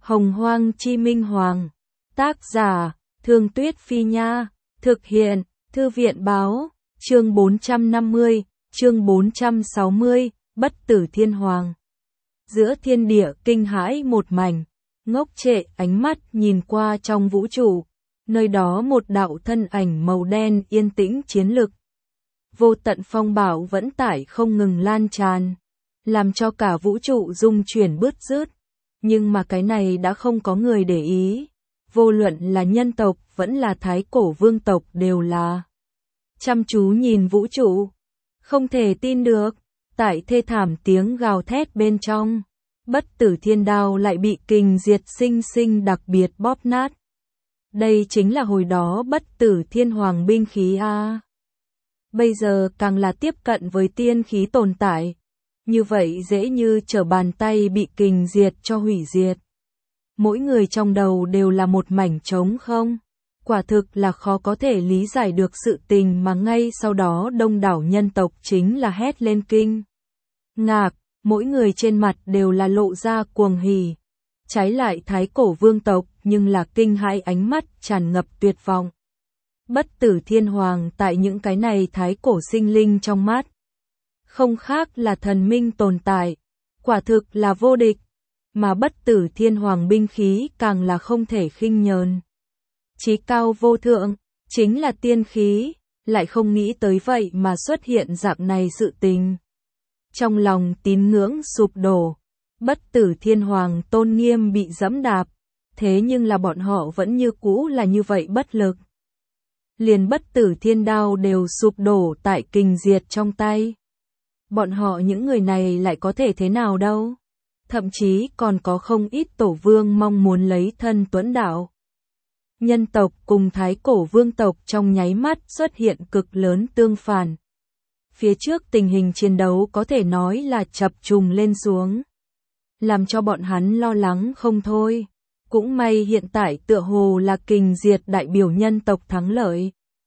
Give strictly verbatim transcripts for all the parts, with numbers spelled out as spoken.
Hồng Hoang Chi Minh Hoàng. Tác giả, Thương Tuyết Phi Nha. Thực hiện, Thư viện Báo. Chương bốn trăm năm mươi, chương bốn trăm sáu mươi, Bất Tử Thiên Hoàng. Giữa thiên địa kinh hãi một mảnh, ngốc trệ ánh mắt nhìn qua trong vũ trụ, nơi đó một đạo thân ảnh màu đen yên tĩnh chiến lực. Vô tận phong bạo vẫn tải không ngừng lan tràn, làm cho cả vũ trụ rung chuyển bứt rứt. Nhưng mà cái này đã không có người để ý, vô luận là nhân tộc vẫn là thái cổ vương tộc đều là chăm chú nhìn vũ trụ, không thể tin được, tại thê thảm tiếng gào thét bên trong, bất tử thiên đao lại bị kình diệt sinh sinh đặc biệt bóp nát. Đây chính là hồi đó bất tử thiên hoàng binh khí a. Bây giờ càng là tiếp cận với tiên khí tồn tại, như vậy dễ như trở bàn tay bị kình diệt cho hủy diệt. Mỗi người trong đầu đều là một mảnh trống không, quả thực là khó có thể lý giải được sự tình mà ngay sau đó đông đảo nhân tộc chính là hét lên kinh ngạc, mỗi người trên mặt đều là lộ ra cuồng hỉ. Trái lại thái cổ vương tộc nhưng là kinh hãi, ánh mắt tràn ngập tuyệt vọng. Bất tử thiên hoàng tại những cái này thái cổ sinh linh trong mắt, không khác là thần minh tồn tại, quả thực là vô địch, mà bất tử thiên hoàng binh khí càng là không thể khinh nhờn. Chí cao vô thượng, chính là tiên khí, lại không nghĩ tới vậy mà xuất hiện dạng này sự tình. Trong lòng tín ngưỡng sụp đổ, bất tử thiên hoàng tôn nghiêm bị giẫm đạp, thế nhưng là bọn họ vẫn như cũ là như vậy bất lực. Liền bất tử thiên đao đều sụp đổ tại kình diệt trong tay. Bọn họ những người này lại có thể thế nào đâu? Thậm chí còn có không ít tổ vương mong muốn lấy thân tuẫn đạo. Nhân tộc cùng thái cổ vương tộc trong nháy mắt xuất hiện cực lớn tương phản. Phía trước tình hình chiến đấu có thể nói là chập trùng lên xuống, làm cho bọn hắn lo lắng không thôi. Cũng may hiện tại tựa hồ là kình diệt đại biểu nhân tộc thắng lợi.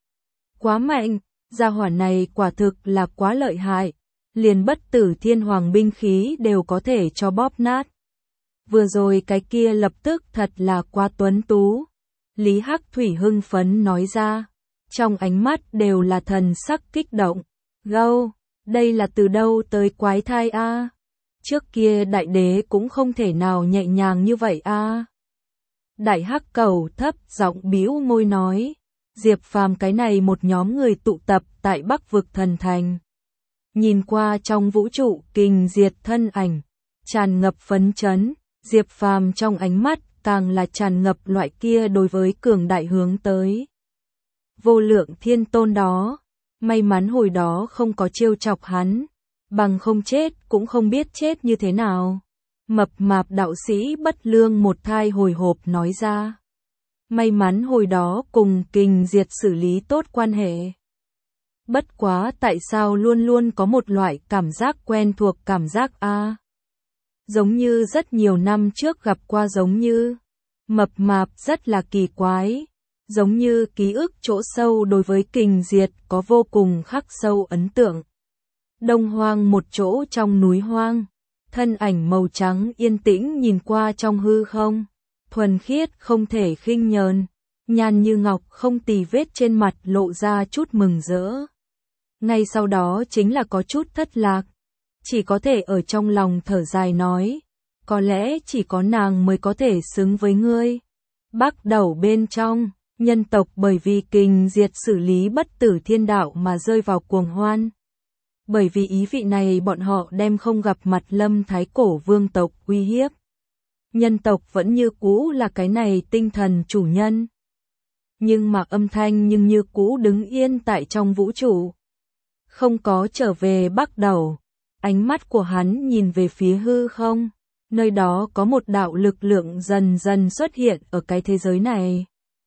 Quá mạnh, gia hỏa này quả thực là quá lợi hại, liền bất tử thiên hoàng binh khí đều có thể cho bóp nát. Vừa rồi cái kia lập tức thật là quá tuấn tú. Lý Hắc Thủy hưng phấn nói ra, trong ánh mắt đều là thần sắc kích động. Gâu, đây là từ đâu tới quái thai a? Trước kia đại đế cũng không thể nào nhẹ nhàng như vậy a. Đại Hắc Cầu thấp giọng bĩu môi nói, Diệp Phàm cái này một nhóm người tụ tập tại Bắc vực thần thành. Nhìn qua trong vũ trụ kình diệt thân ảnh, tràn ngập phấn chấn, Diệp Phàm trong ánh mắt càng là tràn ngập loại kia đối với cường đại hướng tới. Vô lượng thiên tôn đó, may mắn hồi đó không có trêu chọc hắn, bằng không chết cũng không biết chết như thế nào. Mập mạp đạo sĩ bất lương một thai hồi hộp nói ra. May mắn hồi đó cùng kình diệt xử lý tốt quan hệ. Bất quá tại sao luôn luôn có một loại cảm giác quen thuộc cảm giác a, giống như rất nhiều năm trước gặp qua giống như. Mập mạp rất là kỳ quái, giống như ký ức chỗ sâu đối với kình diệt có vô cùng khắc sâu ấn tượng. Đông hoang một chỗ trong núi hoang, thân ảnh màu trắng yên tĩnh nhìn qua trong hư không, thuần khiết không thể khinh nhờn, nhàn như ngọc không tì vết, trên mặt lộ ra chút mừng rỡ. Ngay sau đó chính là có chút thất lạc, chỉ có thể ở trong lòng thở dài nói, có lẽ chỉ có nàng mới có thể xứng với ngươi. Bắc đầu bên trong, nhân tộc bởi vì kình diệt xử lý bất tử thiên đạo mà rơi vào cuồng hoan. Bởi vì ý vị này bọn họ đem không gặp mặt lâm thái cổ vương tộc uy hiếp. Nhân tộc vẫn như cũ là cái này tinh thần chủ nhân. Nhưng mà âm thanh nhưng như cũ đứng yên tại trong vũ trụ. Không có trở về Bắc đầu. Ánh mắt của hắn nhìn về phía hư không. Nơi đó có một đạo lực lượng dần dần xuất hiện ở cái thế giới này.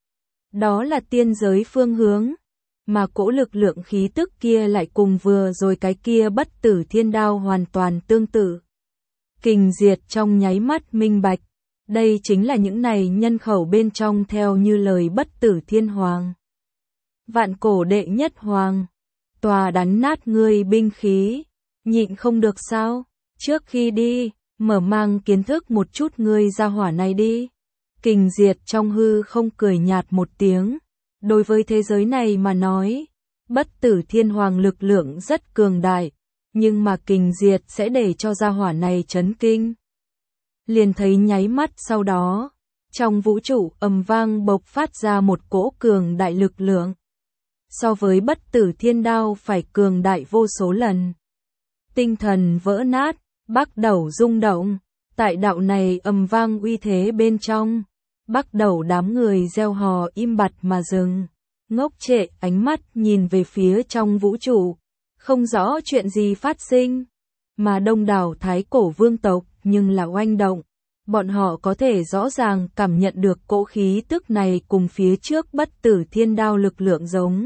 Đó là tiên giới phương hướng. Mà cỗ lực lượng khí tức kia lại cùng vừa rồi cái kia bất tử thiên đao hoàn toàn tương tự. Kình diệt trong nháy mắt minh bạch. Đây chính là những này nhân khẩu bên trong theo như lời bất tử thiên hoàng. Vạn cổ đệ nhất hoàng. Tòa đánh nát ngươi binh khí. Nhịn không được sao? Trước khi đi, mở mang kiến thức một chút ngươi gia hỏa này đi. Kình Diệt trong hư không cười nhạt một tiếng, đối với thế giới này mà nói, bất tử thiên hoàng lực lượng rất cường đại, nhưng mà Kình Diệt sẽ để cho gia hỏa này chấn kinh. Liền thấy nháy mắt sau đó, trong vũ trụ ầm vang bộc phát ra một cỗ cường đại lực lượng. So với bất tử thiên đao phải cường đại vô số lần. Tinh thần vỡ nát, bắt đầu rung động, tại đạo này ầm vang uy thế bên trong, bắt đầu đám người reo hò im bặt mà dừng, ngốc trệ ánh mắt nhìn về phía trong vũ trụ, không rõ chuyện gì phát sinh, mà đông đảo thái cổ vương tộc nhưng là oanh động. Bọn họ có thể rõ ràng cảm nhận được cỗ khí tức này cùng phía trước bất tử thiên đao lực lượng giống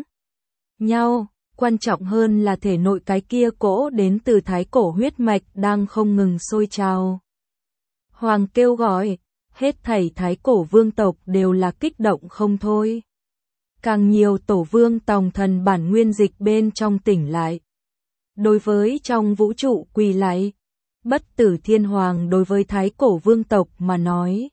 nhau, quan trọng hơn là thể nội cái kia cỗ đến từ thái cổ huyết mạch đang không ngừng sôi trào. Hoàng kêu gọi, hết thảy thái cổ vương tộc đều là kích động không thôi. Càng nhiều tổ vương tòng thần bản nguyên dịch bên trong tỉnh lại. Đối với trong vũ trụ quỳ lạy, bất tử thiên hoàng đối với thái cổ vương tộc mà nói,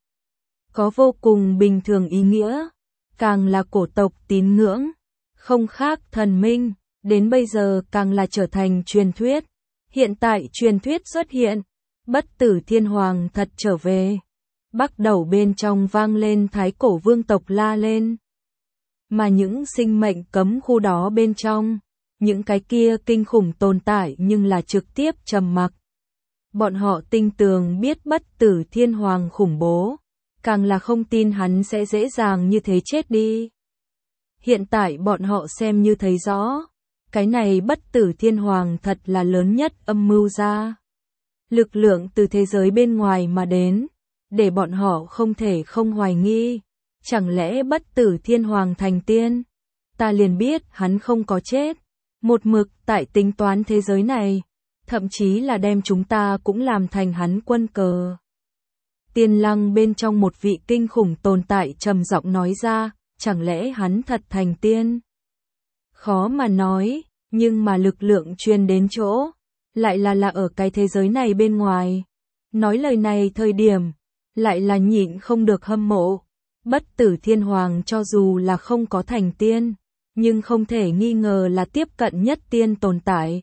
có vô cùng bình thường ý nghĩa, càng là cổ tộc tín ngưỡng, không khác thần minh, đến bây giờ càng là trở thành truyền thuyết. Hiện tại truyền thuyết xuất hiện, bất tử thiên hoàng thật trở về. Bắt đầu bên trong vang lên thái cổ vương tộc la lên. Mà những sinh mệnh cấm khu đó bên trong, những cái kia kinh khủng tồn tại nhưng là trực tiếp trầm mặc. Bọn họ tinh tường biết bất tử thiên hoàng khủng bố, càng là không tin hắn sẽ dễ dàng như thế chết đi. Hiện tại bọn họ xem như thấy rõ, cái này bất tử thiên hoàng thật là lớn nhất âm mưu ra. Lực lượng từ thế giới bên ngoài mà đến, để bọn họ không thể không hoài nghi, chẳng lẽ bất tử thiên hoàng thành tiên? Ta liền biết hắn không có chết, một mực tại tính toán thế giới này, thậm chí là đem chúng ta cũng làm thành hắn quân cờ. Tiên lăng bên trong một vị kinh khủng tồn tại trầm giọng nói ra, chẳng lẽ hắn thật thành tiên? Khó mà nói, nhưng mà lực lượng truyền đến chỗ, lại là là ở cái thế giới này bên ngoài. Nói lời này thời điểm, lại là nhịn không được hâm mộ. Bất tử thiên hoàng cho dù là không có thành tiên, nhưng không thể nghi ngờ là tiếp cận nhất tiên tồn tại.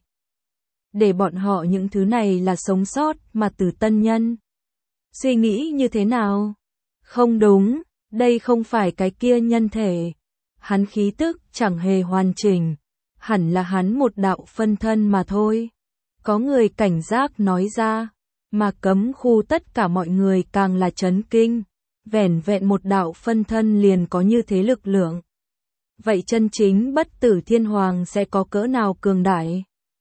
Để bọn họ những thứ này là sống sót mà từ tân nhân. Suy nghĩ như thế nào? Không đúng, đây không phải cái kia nhân thể. Hắn khí tức chẳng hề hoàn chỉnh, hẳn là hắn một đạo phân thân mà thôi. Có người cảnh giác nói ra, mà cấm khu tất cả mọi người càng là chấn kinh. Vẻn vẹn một đạo phân thân liền có như thế lực lượng. Vậy chân chính bất tử thiên hoàng sẽ có cỡ nào cường đại?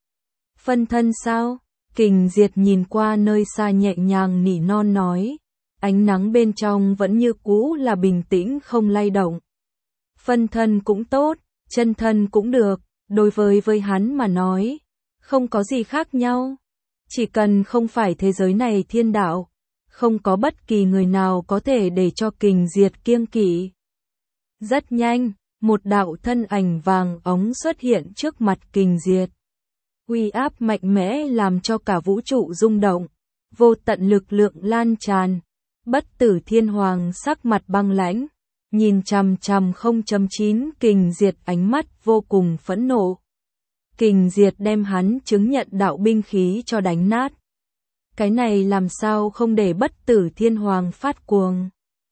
Phân thân sao? Kình Diệt nhìn qua nơi xa nhẹ nhàng nỉ non nói. Ánh nắng bên trong vẫn như cũ là bình tĩnh không lay động. Phân thân cũng tốt, chân thân cũng được, đối với với hắn mà nói, không có gì khác nhau. Chỉ cần không phải thế giới này thiên đạo, không có bất kỳ người nào có thể để cho Kình Diệt kiêng kỵ. Rất nhanh, một đạo thân ảnh vàng óng xuất hiện trước mặt Kình Diệt. Uy áp mạnh mẽ làm cho cả vũ trụ rung động, vô tận lực lượng lan tràn. Bất tử thiên hoàng sắc mặt băng lãnh, nhìn chằm chằm không chấm chín Kình Diệt ánh mắt vô cùng phẫn nộ. Kình Diệt đem hắn chứng nhận đạo binh khí cho đánh nát. Cái này làm sao không để bất tử thiên hoàng phát cuồng.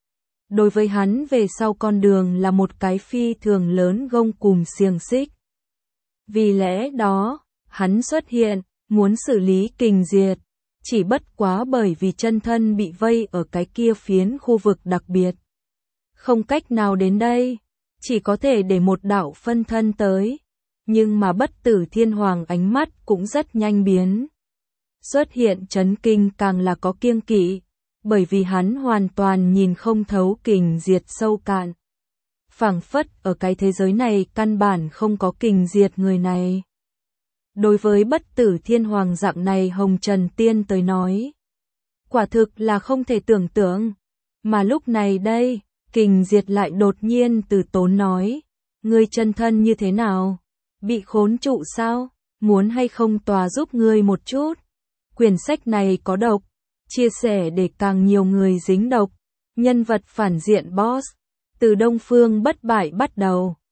Đối với hắn về sau con đường là một cái phi thường lớn gông cùm xiềng xích. Vì lẽ đó, hắn xuất hiện, muốn xử lý Kình Diệt, chỉ bất quá bởi vì chân thân bị vây ở cái kia phiến khu vực đặc biệt. Không cách nào đến đây, chỉ có thể để một đạo phân thân tới. Nhưng mà bất tử thiên hoàng ánh mắt cũng rất nhanh biến. Xuất hiện chấn kinh càng là có kiêng kỵ, bởi vì hắn hoàn toàn nhìn không thấu Kình Diệt sâu cạn. Phảng phất ở cái thế giới này căn bản không có Kình Diệt người này. Đối với bất tử thiên hoàng dạng này Hồng Trần Tiên tới nói, quả thực là không thể tưởng tượng. Mà lúc này đây, Kình Diệt lại đột nhiên từ tốn nói, ngươi chân thân như thế nào? Bị khốn trụ sao? Muốn hay không tòa giúp ngươi một chút? Quyển sách này có độc, chia sẻ để càng nhiều người dính độc. Nhân vật phản diện Boss. Từ Đông Phương bất bại bắt đầu.